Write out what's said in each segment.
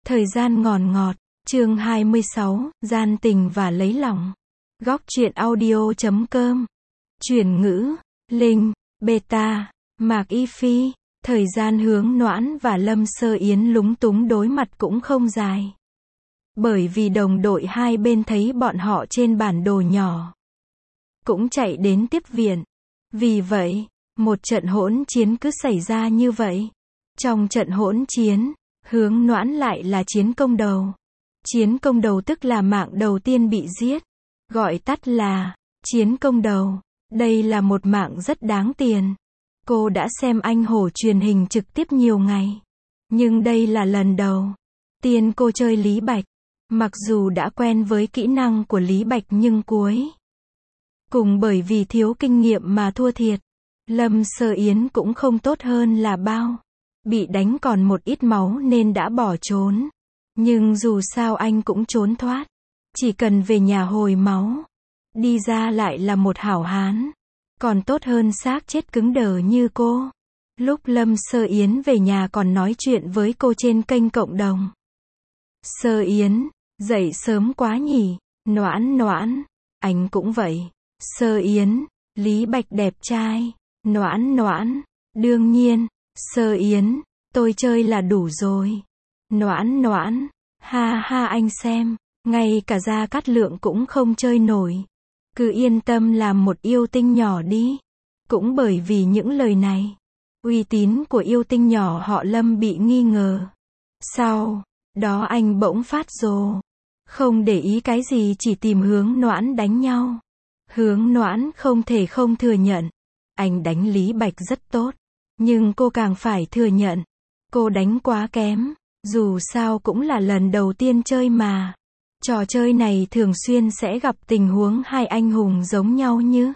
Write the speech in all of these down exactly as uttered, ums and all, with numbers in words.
Thời gian ngòn ngọt, chương hai mươi sáu, gian tình và lấy lòng. Góc truyện audio chấm com. Chuyển ngữ, Linh, Beta, Mạc Y Phi. Thời gian Hướng Noãn và Lâm Sơ Yến lúng túng đối mặt cũng không dài. Bởi vì đồng đội hai bên thấy bọn họ trên bản đồ nhỏ, cũng chạy đến tiếp viện. Vì vậy, một trận hỗn chiến cứ xảy ra như vậy. Trong trận hỗn chiến, Hướng Noãn lại là chiến công đầu. Chiến công đầu tức là mạng đầu tiên bị giết. Gọi tắt là chiến công đầu. Đây là một mạng rất đáng tiền. Cô đã xem anh hổ truyền hình trực tiếp nhiều ngày. Nhưng đây là lần đầu tiên cô chơi Lý Bạch. Mặc dù đã quen với kỹ năng của Lý Bạch nhưng cuối cùng bởi vì thiếu kinh nghiệm mà thua thiệt. Lâm Sơ Yến cũng không tốt hơn là bao. Bị đánh còn một ít máu nên đã bỏ trốn. Nhưng dù sao anh cũng trốn thoát. Chỉ cần về nhà hồi máu. Đi ra lại là một hảo hán. Còn tốt hơn xác chết cứng đờ như cô. Lúc Lâm Sơ Yến về nhà còn nói chuyện với cô trên kênh cộng đồng. Sơ Yến, dậy sớm quá nhỉ. Noãn noãn, anh cũng vậy. Sơ Yến, Lý Bạch đẹp trai. Noãn noãn, đương nhiên. Sơ Yến, tôi chơi là đủ rồi. Noãn noãn, ha ha anh xem, ngay cả Gia Cát Lượng cũng không chơi nổi. Cứ yên tâm làm một yêu tinh nhỏ đi. Cũng bởi vì những lời này, uy tín của yêu tinh nhỏ họ Lâm bị nghi ngờ. Sau đó anh bỗng phát rồ. Không để ý cái gì chỉ tìm Hướng Noãn đánh nhau. Hướng Noãn không thể không thừa nhận. Anh đánh Lý Bạch rất tốt. Nhưng cô càng phải thừa nhận. Cô đánh quá kém. Dù sao cũng là lần đầu tiên chơi mà. Trò chơi này thường xuyên sẽ gặp tình huống hai anh hùng giống nhau như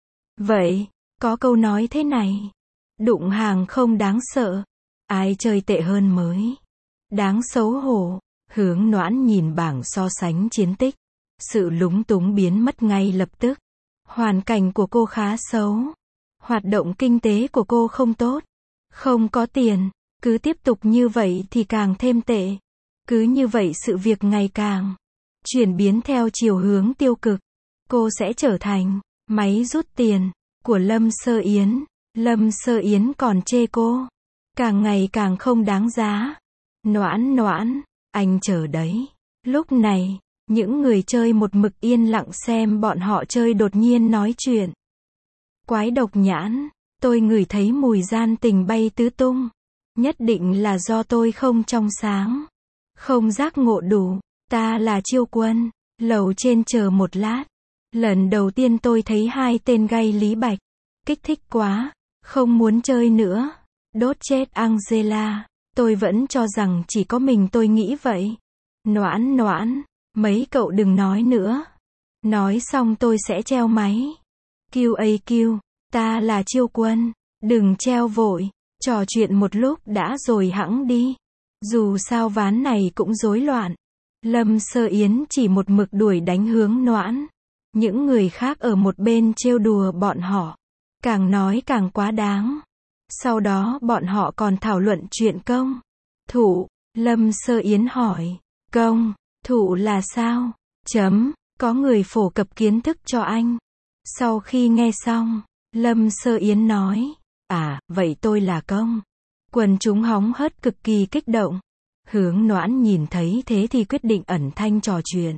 vậy. Có câu nói thế này. Đụng hàng không đáng sợ. Ai chơi tệ hơn mới đáng xấu hổ. Hướng Noãn nhìn bảng so sánh chiến tích. Sự lúng túng biến mất ngay lập tức. Hoàn cảnh của cô khá xấu. Hoạt động kinh tế của cô không tốt. Không có tiền. Cứ tiếp tục như vậy thì càng thêm tệ. Cứ như vậy sự việc ngày càng chuyển biến theo chiều hướng tiêu cực. Cô sẽ trở thành máy rút tiền của Lâm Sơ Yến. Lâm Sơ Yến còn chê cô càng ngày càng không đáng giá. Noãn noãn, anh chờ đấy. Lúc này, những người chơi một mực yên lặng xem bọn họ chơi đột nhiên nói chuyện. Quái độc nhãn, tôi ngửi thấy mùi gian tình bay tứ tung. Nhất định là do tôi không trong sáng. Không giác ngộ đủ. Ta là Chiêu Quân. Lầu trên chờ một lát. Lần đầu tiên tôi thấy hai tên gay Lý Bạch. Kích thích quá. Không muốn chơi nữa. Đốt chết Angela. Tôi vẫn cho rằng chỉ có mình tôi nghĩ vậy. Noãn noãn. Mấy cậu đừng nói nữa. Nói xong tôi sẽ treo máy. Q A Q. Ta là Chiêu Quân. Đừng treo vội. Trò chuyện một lúc đã rồi hẵng đi. Dù sao ván này cũng rối loạn. Lâm Sơ Yến chỉ một mực đuổi đánh Hướng Noãn. Những người khác ở một bên trêu đùa bọn họ. Càng nói càng quá đáng. Sau đó bọn họ còn thảo luận chuyện công thủ. Lâm Sơ Yến hỏi. Công thủ là sao? Chấm. Có người phổ cập kiến thức cho anh. Sau khi nghe xong, Lâm Sơ Yến nói. À, vậy tôi là công. Quần chúng hóng hớt cực kỳ kích động. Hướng Noãn nhìn thấy thế thì quyết định ẩn thanh trò chuyện.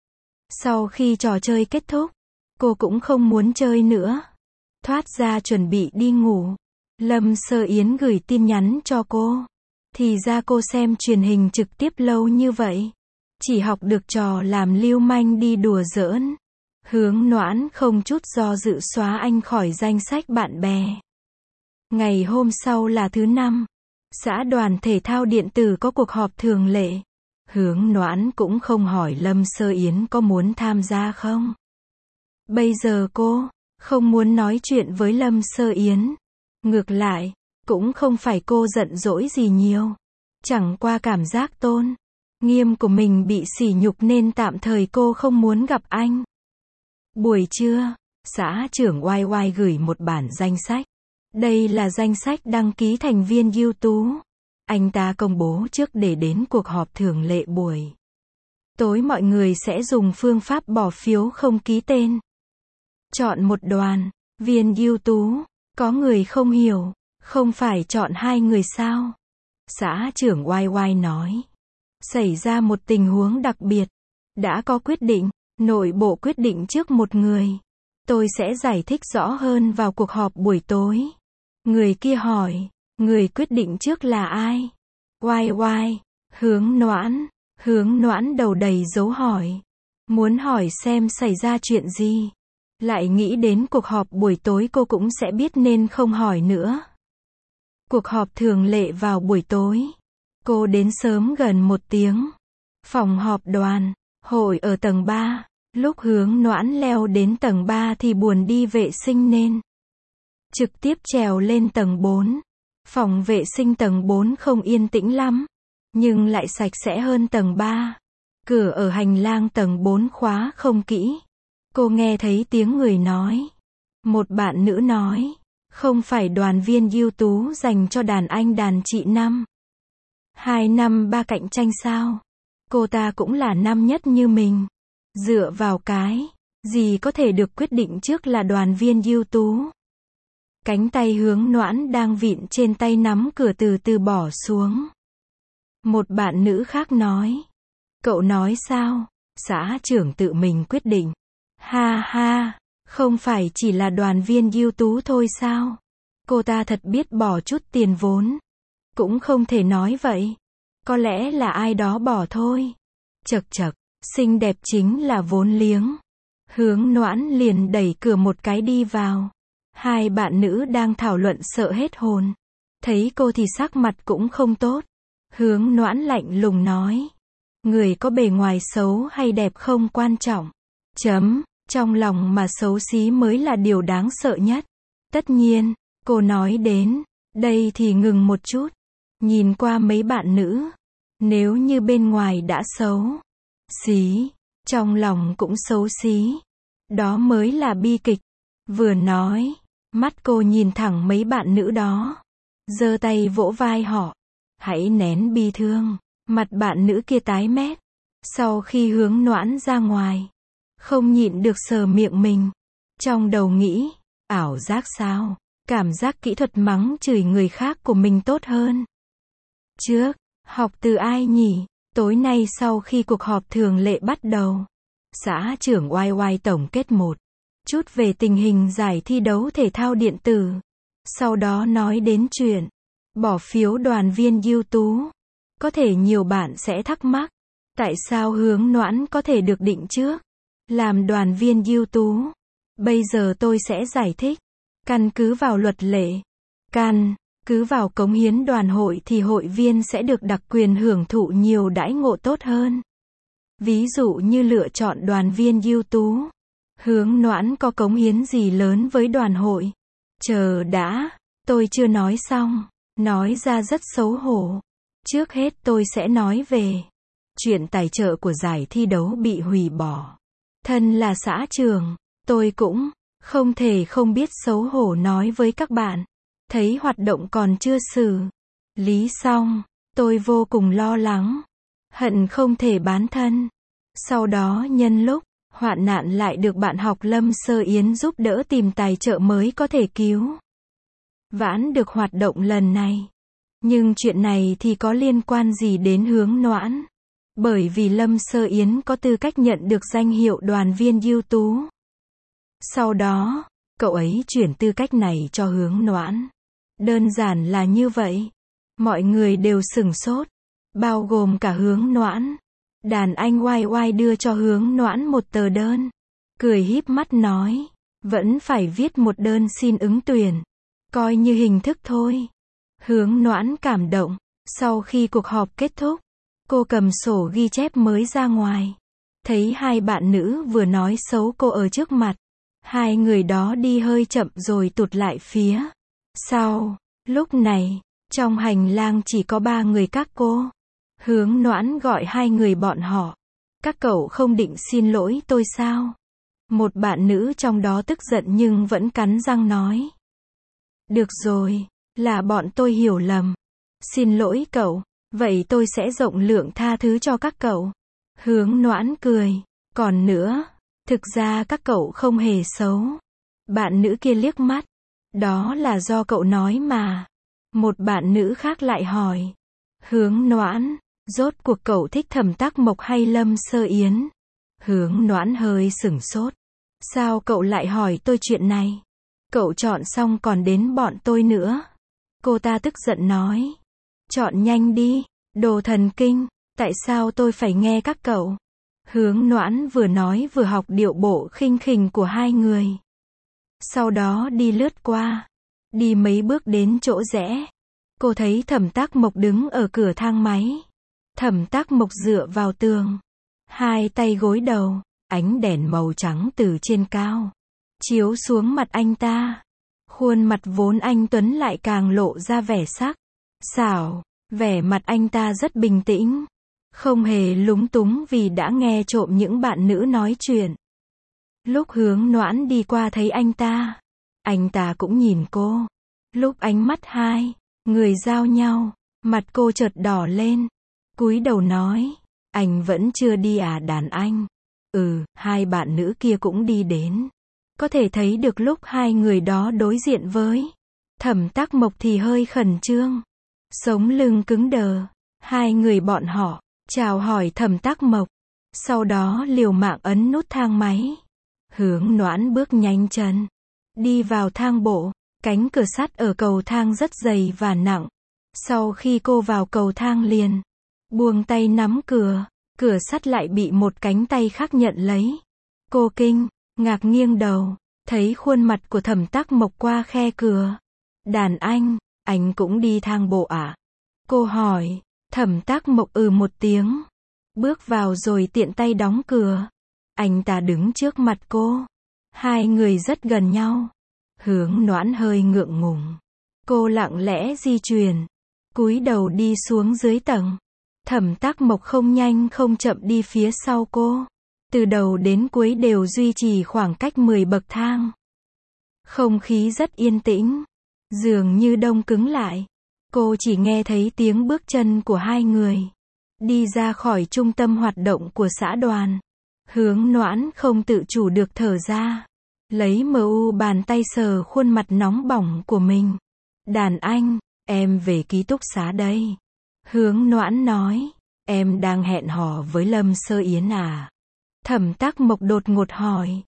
Sau khi trò chơi kết thúc, cô cũng không muốn chơi nữa. Thoát ra chuẩn bị đi ngủ. Lâm Sơ Yến gửi tin nhắn cho cô. Thì ra cô xem truyền hình trực tiếp lâu như vậy. Chỉ học được trò làm lưu manh đi đùa giỡn. Hướng Noãn không chút do dự xóa anh khỏi danh sách bạn bè. Ngày hôm sau là thứ năm. Xã đoàn thể thao điện tử có cuộc họp thường lệ. Hướng Noãn cũng không hỏi Lâm Sơ Yến có muốn tham gia không. Bây giờ cô không muốn nói chuyện với Lâm Sơ Yến. Ngược lại, cũng không phải cô giận dỗi gì nhiều. Chẳng qua cảm giác tôn nghiêm của mình bị sỉ nhục nên tạm thời cô không muốn gặp anh. Buổi trưa, xã trưởng oai oai gửi một bản danh sách. Đây là danh sách đăng ký thành viên ưu tú. Anh ta công bố trước để đến cuộc họp thường lệ buổi tối mọi người sẽ dùng phương pháp bỏ phiếu không ký tên. Chọn một đoàn viên ưu tú. Có người không hiểu, không phải chọn hai người sao? Xã trưởng oai oai nói. Xảy ra một tình huống đặc biệt. Đã có quyết định, nội bộ quyết định trước một người. Tôi sẽ giải thích rõ hơn vào cuộc họp buổi tối. Người kia hỏi, người quyết định trước là ai? Oai oai, Hướng Noãn, Hướng Noãn đầu đầy dấu hỏi. Muốn hỏi xem xảy ra chuyện gì. Lại nghĩ đến cuộc họp buổi tối cô cũng sẽ biết nên không hỏi nữa. Cuộc họp thường lệ vào buổi tối. Cô đến sớm gần một tiếng. Phòng họp đoàn, hội ở tầng ba. Lúc Hướng Noãn leo đến tầng ba thì buồn đi vệ sinh nên trực tiếp trèo lên tầng bốn. Phòng vệ sinh tầng bốn không yên tĩnh lắm, nhưng lại sạch sẽ hơn tầng ba. Cửa ở hành lang tầng bốn khóa không kỹ. Cô nghe thấy tiếng người nói. Một bạn nữ nói, không phải đoàn viên ưu tú dành cho đàn anh đàn chị năm. Hai năm ba cạnh tranh sao? Cô ta cũng là năm nhất như mình. Dựa vào cái gì có thể được quyết định trước là đoàn viên ưu tú. Cánh tay Hướng Noãn đang vịn trên tay nắm cửa từ từ bỏ xuống. Một bạn nữ khác nói. Cậu nói sao? Xã trưởng tự mình quyết định. Ha ha, không phải chỉ là đoàn viên ưu tú thôi sao? Cô ta thật biết bỏ chút tiền vốn. Cũng không thể nói vậy. Có lẽ là ai đó bỏ thôi. Chậc chậc, xinh đẹp chính là vốn liếng. Hướng Noãn liền đẩy cửa một cái đi vào. Hai bạn nữ đang thảo luận sợ hết hồn. Thấy cô thì sắc mặt cũng không tốt. Hướng Noãn lạnh lùng nói. Người có bề ngoài xấu hay đẹp không quan trọng. Chấm, trong lòng mà xấu xí mới là điều đáng sợ nhất. Tất nhiên, cô nói đến đây thì ngừng một chút. Nhìn qua mấy bạn nữ. Nếu như bên ngoài đã xấu xí, trong lòng cũng xấu xí. Đó mới là bi kịch. Vừa nói, mắt cô nhìn thẳng mấy bạn nữ đó. Giơ tay vỗ vai họ. Hãy nén bi thương. Mặt bạn nữ kia tái mét. Sau khi Hướng Noãn ra ngoài, không nhịn được sờ miệng mình. Trong đầu nghĩ, ảo giác sao? Cảm giác kỹ thuật mắng chửi người khác của mình tốt hơn. Trước, học từ ai nhỉ? Tối nay sau khi cuộc họp thường lệ bắt đầu, xã trưởng oai oai tổng kết một chút về tình hình giải thi đấu thể thao điện tử. Sau đó nói đến chuyện bỏ phiếu đoàn viên ưu tú. Có thể nhiều bạn sẽ thắc mắc, tại sao Hướng Noãn có thể được định trước làm đoàn viên ưu tú? Bây giờ tôi sẽ giải thích. Căn cứ vào luật lệ, căn cứ vào cống hiến đoàn hội thì hội viên sẽ được đặc quyền hưởng thụ nhiều đãi ngộ tốt hơn. Ví dụ như lựa chọn đoàn viên ưu tú. Hướng Noãn có cống hiến gì lớn với đoàn hội? Chờ đã, tôi chưa nói xong. Nói ra rất xấu hổ. Trước hết tôi sẽ nói về chuyện tài trợ của giải thi đấu bị hủy bỏ. Thân là xã trưởng, tôi cũng không thể không biết xấu hổ nói với các bạn. Thấy hoạt động còn chưa xử lý xong, tôi vô cùng lo lắng. Hận không thể bán thân. Sau đó nhân lúc hoạn nạn lại được bạn học Lâm Sơ Yến giúp đỡ tìm tài trợ mới có thể cứu vãn được hoạt động lần này. Nhưng chuyện này thì có liên quan gì đến Hướng Noãn? Bởi vì Lâm Sơ Yến có tư cách nhận được danh hiệu đoàn viên ưu tú. Sau đó, cậu ấy chuyển tư cách này cho Hướng Noãn. Đơn giản là như vậy. Mọi người đều sửng sốt, bao gồm cả Hướng Noãn. Đàn anh oai oai đưa cho Hướng Noãn một tờ đơn. Cười híp mắt nói, vẫn phải viết một đơn xin ứng tuyển. Coi như hình thức thôi. Hướng Noãn cảm động. Sau khi cuộc họp kết thúc, cô cầm sổ ghi chép mới ra ngoài. Thấy hai bạn nữ vừa nói xấu cô ở trước mặt. Hai người đó đi hơi chậm rồi tụt lại phía sau. Lúc này, trong hành lang chỉ có ba người các cô. Hướng Noãn gọi hai người bọn họ. Các cậu không định xin lỗi tôi sao? Một bạn nữ trong đó tức giận nhưng vẫn cắn răng nói. Được rồi, là bọn tôi hiểu lầm. Xin lỗi cậu, vậy tôi sẽ rộng lượng tha thứ cho các cậu. Hướng Noãn cười. Còn nữa, thực ra các cậu không hề xấu. Bạn nữ kia liếc mắt. Đó là do cậu nói mà. Một bạn nữ khác lại hỏi. Hướng Noãn, rốt cuộc cậu thích Thẩm Tác Mộc hay Lâm Sơ Yến? Hướng Noãn hơi sửng sốt. Sao cậu lại hỏi tôi chuyện này? Cậu chọn xong còn đến bọn tôi nữa. Cô ta tức giận nói. Chọn nhanh đi, đồ thần kinh, tại sao tôi phải nghe các cậu? Hướng Noãn vừa nói vừa học điệu bộ khinh khỉnh của hai người. Sau đó đi lướt qua. Đi mấy bước đến chỗ rẽ. Cô thấy Thẩm Tác Mộc đứng ở cửa thang máy. Thẩm Tác Mộc dựa vào tường. Hai tay gối đầu. Ánh đèn màu trắng từ trên cao chiếu xuống mặt anh ta. Khuôn mặt vốn anh tuấn lại càng lộ ra vẻ sắc sảo. Vẻ mặt anh ta rất bình tĩnh. Không hề lúng túng vì đã nghe trộm những bạn nữ nói chuyện. Lúc Hướng Noãn đi qua thấy anh ta. Anh ta cũng nhìn cô. Lúc ánh mắt hai người giao nhau, mặt cô chợt đỏ lên. Cúi đầu nói. Anh vẫn chưa đi à đàn anh? Ừ, hai bạn nữ kia cũng đi đến. Có thể thấy được lúc hai người đó đối diện với Thẩm Tác Mộc thì hơi khẩn trương. Sống lưng cứng đờ. Hai người bọn họ chào hỏi Thẩm Tác Mộc. Sau đó liều mạng ấn nút thang máy. Hướng Noãn bước nhanh chân. Đi vào thang bộ. Cánh cửa sắt ở cầu thang rất dày và nặng. Sau khi cô vào cầu thang liền buông tay nắm cửa. Cửa sắt lại bị một cánh tay khác nhận lấy. Cô kinh ngạc nghiêng đầu. Thấy khuôn mặt của Thẩm Tác Mộc qua khe cửa. Đàn anh, anh cũng đi thang bộ à? Cô hỏi. Thẩm Tác Mộc ừ một tiếng. Bước vào rồi tiện tay đóng cửa. Anh ta đứng trước mặt cô. Hai người rất gần nhau. Hướng Noãn hơi ngượng ngùng. Cô lặng lẽ di chuyển. Cúi đầu đi xuống dưới tầng. Thẩm Tác Mộc không nhanh không chậm đi phía sau cô. Từ đầu đến cuối đều duy trì khoảng cách mười bậc thang. Không khí rất yên tĩnh. Dường như đông cứng lại. Cô chỉ nghe thấy tiếng bước chân của hai người. Đi ra khỏi trung tâm hoạt động của xã đoàn. Hướng Noãn không tự chủ được thở ra. Lấy mờ u bàn tay sờ khuôn mặt nóng bỏng của mình. Đàn anh, em về ký túc xá đây. Hướng Noãn nói. Em đang hẹn hò với Lâm Sơ Yến à? Thẩm Tác Mộc đột ngột hỏi.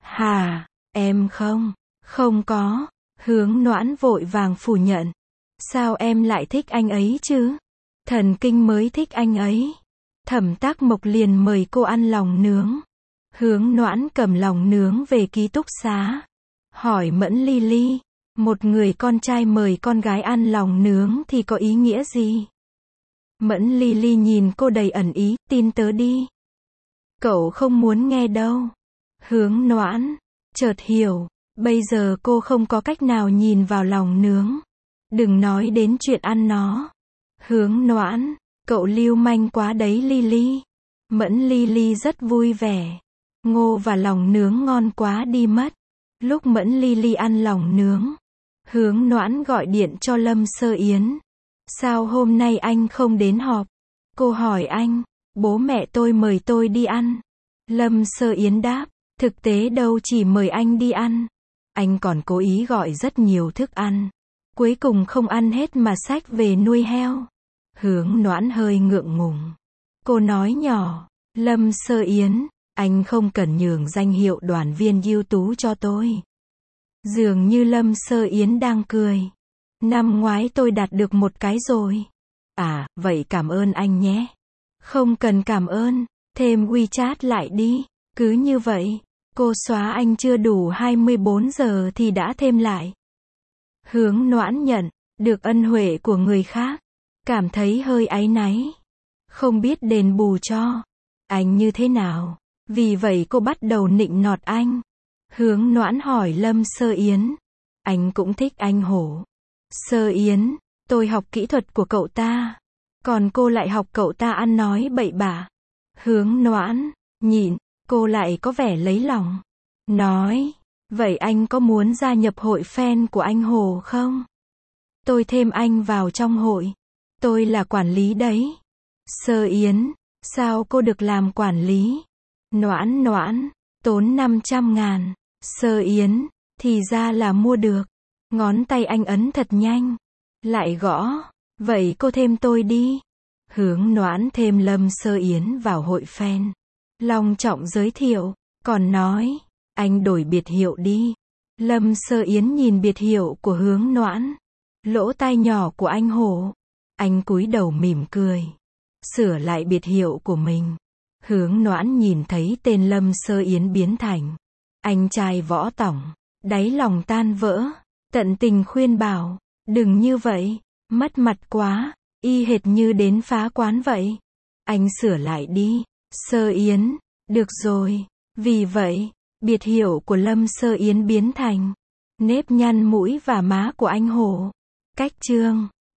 Hà, em không, không có. Hướng Noãn vội vàng phủ nhận. Sao em lại thích anh ấy chứ? Thần kinh mới thích anh ấy. Thẩm Tác Mộc liền mời cô ăn lòng nướng. Hướng Noãn cầm lòng nướng về ký túc xá. Hỏi Mẫn Ly Ly. Một người con trai mời con gái ăn lòng nướng thì có ý nghĩa gì? Mẫn Ly Ly nhìn cô đầy ẩn ý. Tin tớ đi. Cậu không muốn nghe đâu. Hướng Noãn chợt hiểu. Bây giờ cô không có cách nào nhìn vào lòng nướng. Đừng nói đến chuyện ăn nó. Hướng Noãn, cậu lưu manh quá đấy Ly Ly. Mẫn Ly Ly rất vui vẻ. Ngô và lòng nướng ngon quá đi mất. Lúc Mẫn Ly Ly ăn lòng nướng, Hướng Noãn gọi điện cho Lâm Sơ Yến. Sao hôm nay anh không đến họp? Cô hỏi anh. Bố mẹ tôi mời tôi đi ăn. Lâm Sơ Yến đáp. Thực tế đâu chỉ mời anh đi ăn. Anh còn cố ý gọi rất nhiều thức ăn. Cuối cùng không ăn hết mà xách về nuôi heo. Hướng Noãn hơi ngượng ngùng. Cô nói nhỏ. Lâm Sơ Yến, anh không cần nhường danh hiệu đoàn viên ưu tú cho tôi. Dường như Lâm Sơ Yến đang cười. Năm ngoái tôi đạt được một cái rồi. À, vậy cảm ơn anh nhé. Không cần cảm ơn, thêm WeChat lại đi. Cứ như vậy, cô xóa anh chưa đủ hai mươi bốn giờ thì đã thêm lại. Hướng Noãn nhận được ân huệ của người khác, cảm thấy hơi áy náy. Không biết đền bù cho anh như thế nào. Vì vậy cô bắt đầu nịnh nọt anh. Hướng Noãn hỏi Lâm Sơ Yến. Anh cũng thích anh hổ. Sơ Yến, tôi học kỹ thuật của cậu ta. Còn cô lại học cậu ta ăn nói bậy bạ. Hướng Noãn nhịn, cô lại có vẻ lấy lòng. Nói, vậy anh có muốn gia nhập hội fan của anh Hồ không? Tôi thêm anh vào trong hội. Tôi là quản lý đấy. Sơ Yến, sao cô được làm quản lý? Noãn Noãn, tốn năm trăm ngàn. Sơ Yến, thì ra là mua được. Ngón tay anh ấn thật nhanh. Lại gõ, vậy cô thêm tôi đi. Hướng Noãn thêm Lâm Sơ Yến vào hội fan. Long trọng giới thiệu, còn nói, anh đổi biệt hiệu đi. Lâm Sơ Yến nhìn biệt hiệu của Hướng Noãn. Lỗ tai nhỏ của anh hổ. Anh cúi đầu mỉm cười. Sửa lại biệt hiệu của mình. Hướng Noãn nhìn thấy tên Lâm Sơ Yến biến thành anh trai võ tỏng. Đáy lòng tan vỡ. Tận tình khuyên bảo, đừng như vậy, mất mặt quá, y hệt như đến phá quán vậy. Anh sửa lại đi. Sơ Yến, được rồi. Vì vậy, biệt hiệu của Lâm Sơ Yến biến thành nếp nhăn mũi và má của anh hổ. Cách chương